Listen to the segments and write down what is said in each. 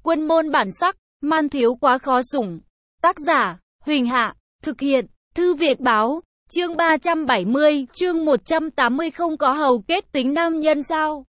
Quân môn bản sắc, man thiếu quá khó sủng. Tác giả, Huỳnh Hạ, thực hiện, Thư Việt Báo, chương 370, chương 180 không có hầu kết tính nam nhân sao?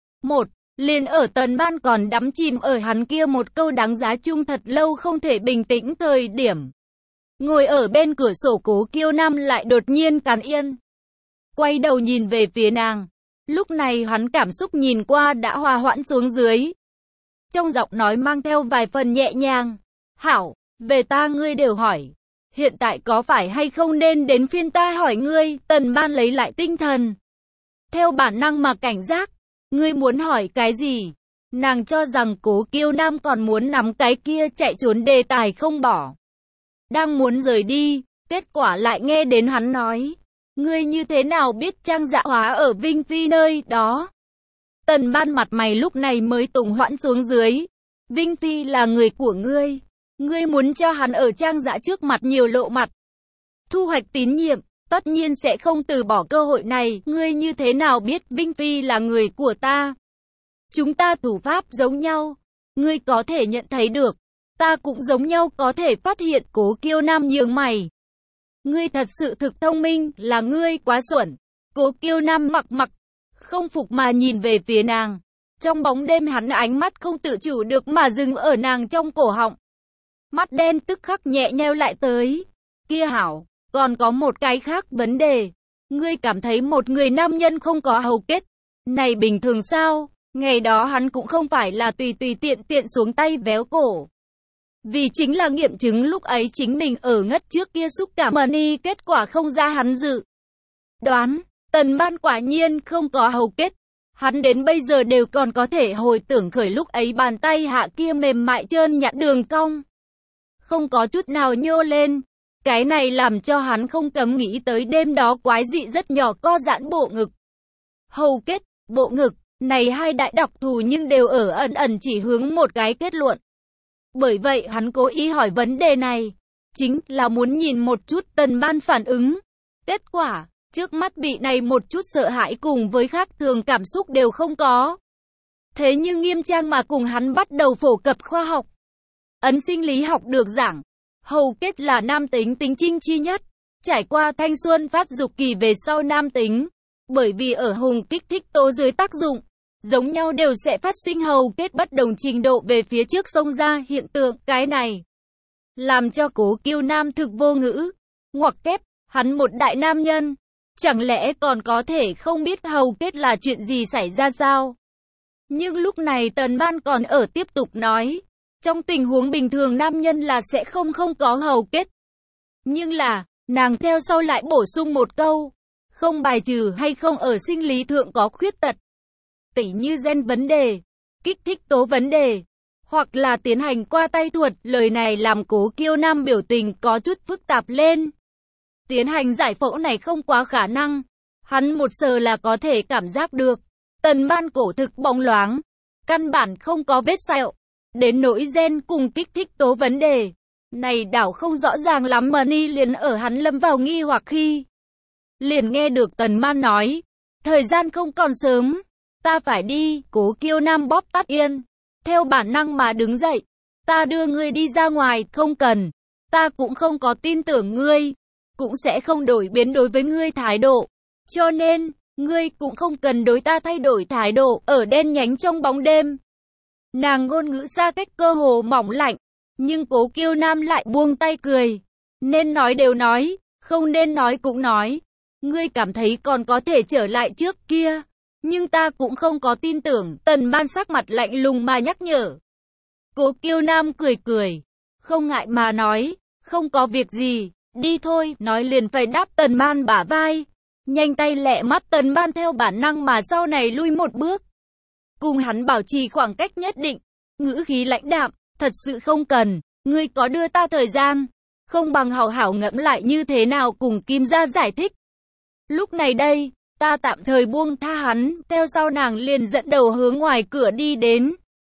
1. Liền ở Tần Ban còn đắm chìm ở hắn kia một câu đáng giá chung thật lâu không thể bình tĩnh thời điểm. Ngồi ở bên cửa sổ Cố Kiêu Nam lại đột nhiên càn yên. Quay đầu nhìn về phía nàng. Lúc này hắn cảm xúc nhìn qua đã hòa hoãn xuống dưới. Trong giọng nói mang theo vài phần nhẹ nhàng. Hảo, về ta ngươi đều hỏi. Hiện tại có phải hay không nên đến phiên ta hỏi ngươi? Tần Ban lấy lại tinh thần. Theo bản năng mà cảnh giác. Ngươi muốn hỏi cái gì? Nàng cho rằng Cố Kiêu Nam còn muốn nắm cái kia chạy trốn đề tài không bỏ. Đang muốn rời đi, kết quả lại nghe đến hắn nói. Ngươi như thế nào biết Trang Dạ Hóa ở Vinh Phi nơi đó? Tần Ban mặt mày lúc này mới tùng hoãn xuống dưới. Vinh Phi là người của ngươi. Ngươi muốn cho hắn ở Trang Dạ trước mặt nhiều lộ mặt. Thu hoạch tín nhiệm, tất nhiên sẽ không từ bỏ cơ hội này. Ngươi như thế nào biết Vinh Phi là người của ta? Chúng ta thủ pháp giống nhau. Ngươi có thể nhận thấy được. Ta cũng giống nhau có thể phát hiện. Cố Kiêu Nam nhướng mày. Ngươi thật sự thực thông minh, là ngươi quá xuẩn. Cố Kiêu Nam mặc không phục mà nhìn về phía nàng. Trong bóng đêm hắn ánh mắt không tự chủ được mà dừng ở nàng trong cổ họng. Mắt đen tức khắc nhẹ nheo lại tới. Kia hảo, còn có một cái khác vấn đề. Ngươi cảm thấy một người nam nhân không có hầu kết này bình thường sao? Ngày đó hắn cũng không phải là tùy tiện xuống tay véo cổ. Vì chính là nghiệm chứng lúc ấy chính mình ở ngất trước kia xúc cảm money, kết quả không ra hắn dự đoán. Tần Ban quả nhiên không có hầu kết. Hắn đến bây giờ đều còn có thể hồi tưởng khởi lúc ấy bàn tay hạ kia mềm mại trơn nhẵn đường cong. Không có chút nào nhô lên. Cái này làm cho hắn không cấm nghĩ tới đêm đó quái dị rất nhỏ co giãn bộ ngực. Hầu kết, bộ ngực, này hai đại đặc thù nhưng đều ở ẩn chỉ hướng một cái kết luận. Bởi vậy hắn cố ý hỏi vấn đề này, chính là muốn nhìn một chút Tần Ban phản ứng. Kết quả, trước mắt bị này một chút sợ hãi cùng với khác thường cảm xúc đều không có. Thế nhưng nghiêm trang mà cùng hắn bắt đầu phổ cập khoa học. Ấn sinh lý học được giảng, hầu kết là nam tính tính trinh chi nhất, trải qua thanh xuân phát dục kỳ về sau nam tính, bởi vì ở hùng kích thích tố dưới tác dụng, giống nhau đều sẽ phát sinh hầu kết bất đồng trình độ về phía trước xông ra hiện tượng. Cái này làm cho Cố Kiêu Nam thực vô ngữ. Ngoặc kép, hắn một đại nam nhân, chẳng lẽ còn có thể không biết hầu kết là chuyện gì xảy ra sao? Nhưng lúc này Tần Ban còn ở tiếp tục nói, trong tình huống bình thường nam nhân là sẽ không có hầu kết. Nhưng là, nàng theo sau lại bổ sung một câu, không bài trừ hay không ở sinh lý thượng có khuyết tật. Tỉ như gen vấn đề, kích thích tố vấn đề, hoặc là tiến hành qua tay thuật. Lời này làm Cố Kiêu Nam biểu tình có chút phức tạp lên. Tiến hành giải phẫu này không quá khả năng. Hắn một sờ là có thể cảm giác được. Tần Ban cổ thực bóng loáng, căn bản không có vết sẹo. Đến nỗi gen cùng kích thích tố vấn đề này đảo không rõ ràng lắm. Money liền ở hắn lâm vào nghi hoặc khi liền nghe được Tần Ban nói, thời gian không còn sớm, ta phải đi. Cố Kiêu Nam bóp tắt yên, theo bản năng mà đứng dậy. Ta đưa ngươi đi ra ngoài. Không cần, ta cũng không có tin tưởng ngươi, cũng sẽ không đổi biến đối với ngươi thái độ, cho nên ngươi cũng không cần đối ta thay đổi thái độ. Ở đen nhánh trong bóng đêm, nàng ngôn ngữ xa cách cơ hồ mỏng lạnh, nhưng Cố Kiêu Nam lại buông tay cười. Nên nói đều nói, không nên nói cũng nói. Ngươi cảm thấy còn có thể trở lại trước kia, nhưng ta cũng không có tin tưởng. Tần Ban sắc mặt lạnh lùng mà nhắc nhở. Cố Kiêu Nam cười, không ngại mà nói, không có việc gì, đi thôi. Nói liền phải đáp Tần Ban bả vai. Nhanh tay lẹ mắt Tần Ban theo bản năng mà sau này lui một bước, cùng hắn bảo trì khoảng cách nhất định, ngữ khí lãnh đạm, thật sự không cần, ngươi có đưa ta thời gian, không bằng hảo hảo ngẫm lại như thế nào cùng Kim gia giải thích. Lúc này đây, ta tạm thời buông tha hắn. Theo sau nàng liền dẫn đầu hướng ngoài cửa đi đến.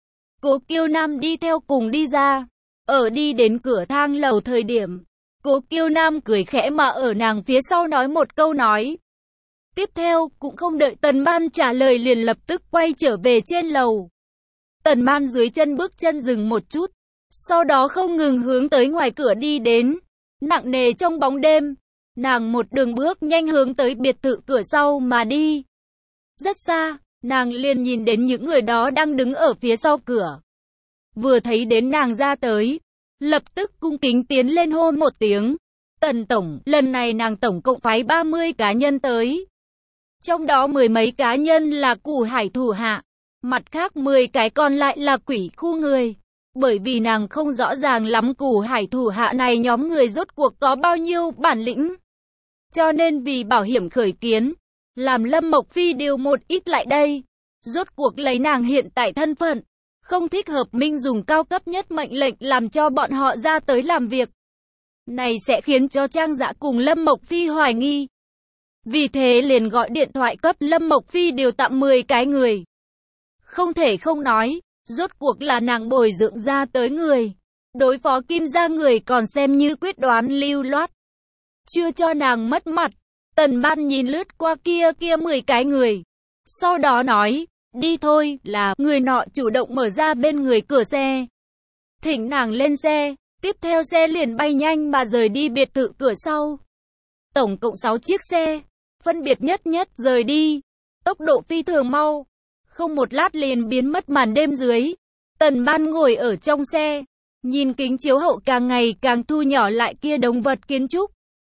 Cố Kiêu Nam đi theo cùng đi ra. Ở đi đến cửa thang lầu thời điểm, Cố Kiêu Nam cười khẽ mà ở nàng phía sau nói một câu nói. Tiếp theo, cũng không đợi Tần Ban trả lời liền lập tức quay trở về trên lầu. Tần Man dưới chân bước chân dừng một chút, sau đó không ngừng hướng tới ngoài cửa đi đến. Nặng nề trong bóng đêm, nàng một đường bước nhanh hướng tới biệt thự cửa sau mà đi. Rất xa, nàng liền nhìn đến những người đó đang đứng ở phía sau cửa. Vừa thấy đến nàng ra tới, lập tức cung kính tiến lên hô một tiếng. Tần tổng, lần này nàng tổng cộng phái 30 cá nhân tới. Trong đó 10 mấy cá nhân là Củ Hải thủ hạ, mặt khác 10 cái còn lại là quỷ khu người. Bởi vì nàng không rõ ràng lắm Củ Hải thủ hạ này nhóm người rốt cuộc có bao nhiêu bản lĩnh. Cho nên vì bảo hiểm khởi kiến, làm Lâm Mộc Phi điều một ít lại đây. Rốt cuộc lấy nàng hiện tại thân phận, không thích hợp minh dùng cao cấp nhất mệnh lệnh làm cho bọn họ ra tới làm việc. Này sẽ khiến cho Trang Dạ cùng Lâm Mộc Phi hoài nghi. Vì thế liền gọi điện thoại cấp Lâm Mộc Phi điều tạm 10 cái người. Không thể không nói, rốt cuộc là nàng bồi dưỡng ra tới người. Đối phó Kim gia người còn xem như quyết đoán lưu loát. Chưa cho nàng mất mặt, Tần Man nhìn lướt qua kia 10 cái người. Sau đó nói, đi thôi, là người nọ chủ động mở ra bên người cửa xe. Thỉnh nàng lên xe, tiếp theo xe liền bay nhanh mà rời đi biệt thự cửa sau. Tổng cộng 6 chiếc xe, phân biệt nhất rời đi. Tốc độ phi thường mau, không một lát liền biến mất màn đêm dưới. Tần Man ngồi ở trong xe, nhìn kính chiếu hậu càng ngày càng thu nhỏ lại kia đống vật kiến trúc.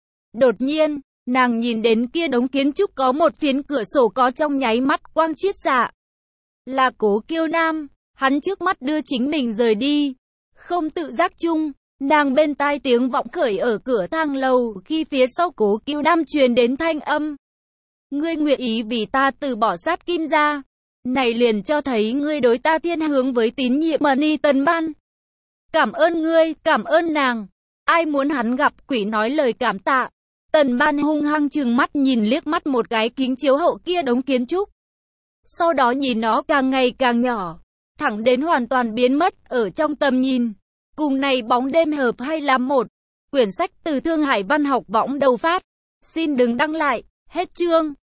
Đột nhiên, nàng nhìn đến kia đống kiến trúc có một phiến cửa sổ có trong nháy mắt quang chiết xạ. Là Cố Kiêu Nam, hắn trước mắt đưa chính mình rời đi. Không tự giác chung, nàng bên tai tiếng vọng khởi ở cửa thang lầu khi phía sau Cố Kiêu Nam truyền đến thanh âm. Ngươi nguyện ý vì ta từ bỏ sát Kim gia. Này liền cho thấy ngươi đối ta thiên hướng với tín nhiệm Mani Tần Man. Cảm ơn ngươi, cảm ơn nàng. Ai muốn hắn gặp quỷ nói lời cảm tạ. Tần Man hung hăng trừng mắt nhìn liếc mắt một cái kính chiếu hậu kia đống kiến trúc. Sau đó nhìn nó càng ngày càng nhỏ, thẳng đến hoàn toàn biến mất ở trong tầm nhìn. Cùng này bóng đêm hợp hay làm một. Quyển sách từ Thương Hải Văn học võng đầu phát. Xin đừng đăng lại, hết chương.